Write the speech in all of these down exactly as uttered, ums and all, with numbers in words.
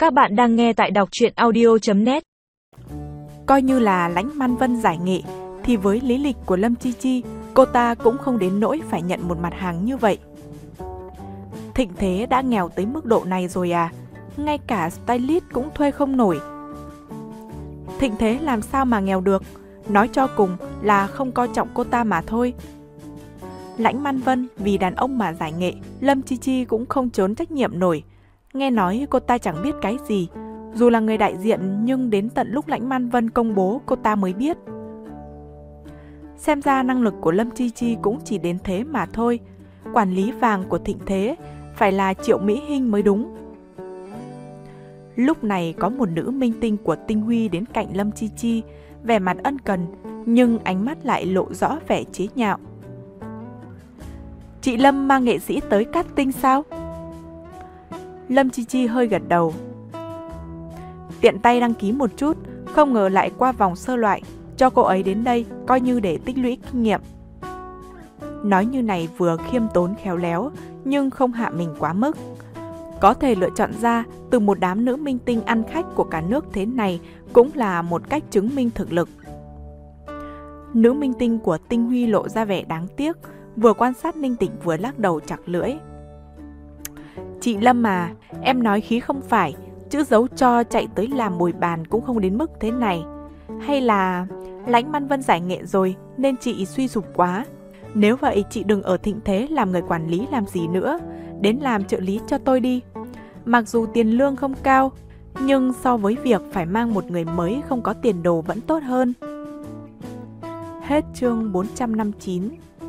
Các bạn đang nghe tại đọc truyện audio chấm net. Coi như là Lãnh Man Vân giải nghệ, thì với lý lịch của Lâm Chi Chi, cô ta cũng không đến nỗi phải nhận một mặt hàng như vậy. Thịnh Thế đã nghèo tới mức độ này rồi à? Ngay cả stylist cũng thuê không nổi. Thịnh Thế làm sao mà nghèo được? Nói cho cùng là không coi trọng cô ta mà thôi. Lãnh Man Vân vì đàn ông mà giải nghệ, Lâm Chi Chi cũng không trốn trách nhiệm nổi. Nghe nói cô ta chẳng biết cái gì, dù là người đại diện nhưng đến tận lúc Lãnh Man Vân công bố cô ta mới biết. Xem ra năng lực của Lâm Chi Chi cũng chỉ đến thế mà thôi. Quản lý vàng của Thịnh Thế phải là Triệu Mỹ Hinh mới đúng. Lúc này có một nữ minh tinh của Tinh Huy đến cạnh Lâm Chi Chi, vẻ mặt ân cần nhưng ánh mắt lại lộ rõ vẻ chế nhạo. Chị Lâm mang nghệ sĩ tới casting sao? Lâm Chi Chi hơi gật đầu. Tiện tay đăng ký một chút, không ngờ lại qua vòng sơ loại, cho cô ấy đến đây coi như để tích lũy kinh nghiệm. Nói như này vừa khiêm tốn khéo léo nhưng không hạ mình quá mức. Có thể lựa chọn ra từ một đám nữ minh tinh ăn khách của cả nước thế này cũng là một cách chứng minh thực lực. Nữ minh tinh của Tinh Huy lộ ra vẻ đáng tiếc, vừa quan sát Ninh Tịch vừa lắc đầu chặt lưỡi. Chị Lâm à, em nói khí không phải, chữ giấu cho chạy tới làm bồi bàn cũng không đến mức thế này. Hay là Lãnh Man Vân giải nghệ rồi nên chị suy sụp quá. Nếu vậy chị đừng ở Thịnh Thế làm người quản lý làm gì nữa, đến làm trợ lý cho tôi đi. Mặc dù tiền lương không cao, nhưng so với việc phải mang một người mới không có tiền đồ vẫn tốt hơn. Hết chương bốn trăm năm mươi chín.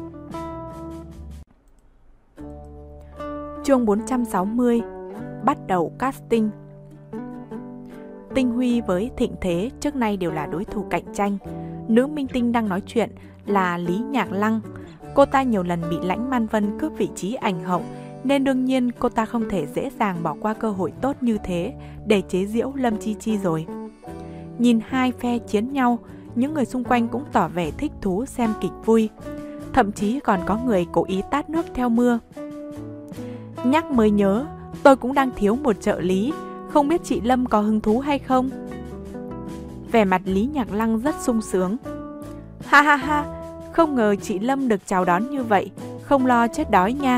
Chương bốn trăm sáu mươi. Bắt đầu casting. Tinh Huy với Thịnh Thế trước nay đều là đối thủ cạnh tranh. Nữ minh tinh đang nói chuyện là Lý Nhạc Lăng. Cô ta nhiều lần bị Lãnh Man Vân cướp vị trí ảnh hậu, nên đương nhiên cô ta không thể dễ dàng bỏ qua cơ hội tốt như thế để chế giễu Lâm Chi Chi rồi. Nhìn hai phe chiến nhau, những người xung quanh cũng tỏ vẻ thích thú xem kịch vui. Thậm chí còn có người cố ý tát nước theo mưa. Nhắc mới nhớ, tôi cũng đang thiếu một trợ lý, không biết chị Lâm có hứng thú hay không? Vẻ mặt Lý Nhạc Lăng rất sung sướng. Ha ha ha, không ngờ chị Lâm được chào đón như vậy, không lo chết đói nha.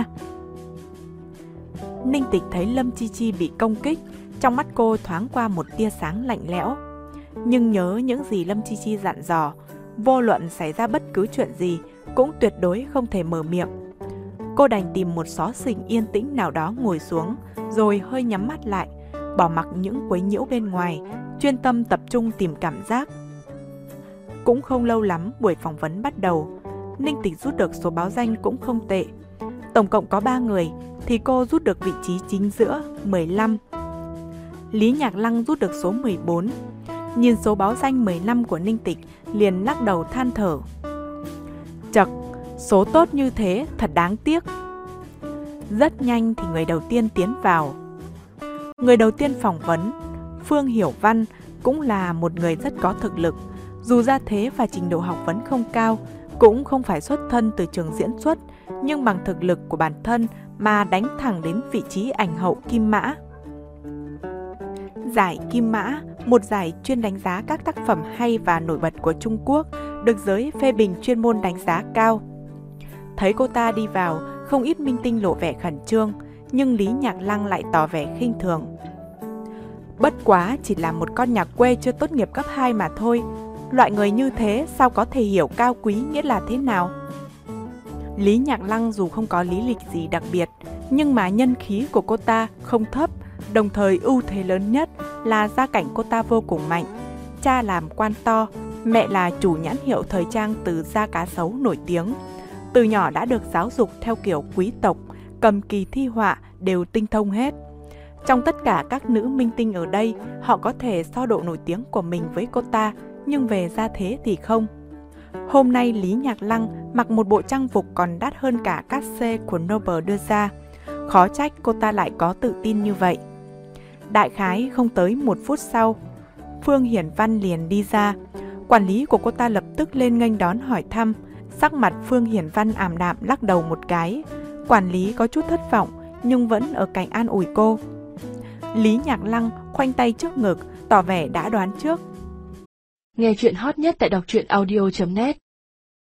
Ninh Tịch thấy Lâm Chi Chi bị công kích, trong mắt cô thoáng qua một tia sáng lạnh lẽo. Nhưng nhớ những gì Lâm Chi Chi dặn dò, vô luận xảy ra bất cứ chuyện gì cũng tuyệt đối không thể mở miệng. Cô đành tìm một xó xỉnh yên tĩnh nào đó ngồi xuống, rồi hơi nhắm mắt lại, bỏ mặc những quấy nhiễu bên ngoài, chuyên tâm tập trung tìm cảm giác. Cũng không lâu lắm buổi phỏng vấn bắt đầu. Ninh Tịch rút được số báo danh cũng không tệ. Tổng cộng có ba người, thì cô rút được vị trí chính giữa mười lăm. Lý Nhạc Lăng rút được số mười bốn. Nhìn số báo danh mười lăm của Ninh Tịch liền lắc đầu than thở. Chậc, số tốt như thế thật đáng tiếc. Rất nhanh thì người đầu tiên tiến vào. Người đầu tiên phỏng vấn, Phương Hiểu Văn, cũng là một người rất có thực lực. Dù gia thế và trình độ học vấn không cao, cũng không phải xuất thân từ trường diễn xuất, nhưng bằng thực lực của bản thân mà đánh thẳng đến vị trí ảnh hậu Kim Mã. Giải Kim Mã, một giải chuyên đánh giá các tác phẩm hay và nổi bật của Trung Quốc, được giới phê bình chuyên môn đánh giá cao. Thấy cô ta đi vào, không ít minh tinh lộ vẻ khẩn trương, nhưng Lý Nhạc Lăng lại tỏ vẻ khinh thường. Bất quá chỉ là một con nhà quê chưa tốt nghiệp cấp hai mà thôi. Loại người như thế sao có thể hiểu cao quý nghĩa là thế nào? Lý Nhạc Lăng dù không có lý lịch gì đặc biệt, nhưng mà nhân khí của cô ta không thấp, đồng thời ưu thế lớn nhất là gia cảnh cô ta vô cùng mạnh. Cha làm quan to, mẹ là chủ nhãn hiệu thời trang từ Da Cá Sấu nổi tiếng. Từ nhỏ đã được giáo dục theo kiểu quý tộc, cầm kỳ thi họa đều tinh thông hết. Trong tất cả các nữ minh tinh ở đây, họ có thể so độ nổi tiếng của mình với cô ta, nhưng về gia thế thì không. Hôm nay Lý Nhạc Lăng mặc một bộ trang phục còn đắt hơn cả cát xê của Noble đưa ra. Khó trách cô ta lại có tự tin như vậy. Đại khái không tới một phút sau, Phương Hiển Văn liền đi ra. Quản lý của cô ta lập tức lên nghênh đón hỏi thăm. Sắc mặt Phương Hiển Văn ảm đạm lắc đầu một cái. Quản lý có chút thất vọng nhưng vẫn ở cạnh an ủi cô. Lý Nhạc Lăng khoanh tay trước ngực, tỏ vẻ đã đoán trước. Nghe chuyện hot nhất tại đọc truyện audio chấm net.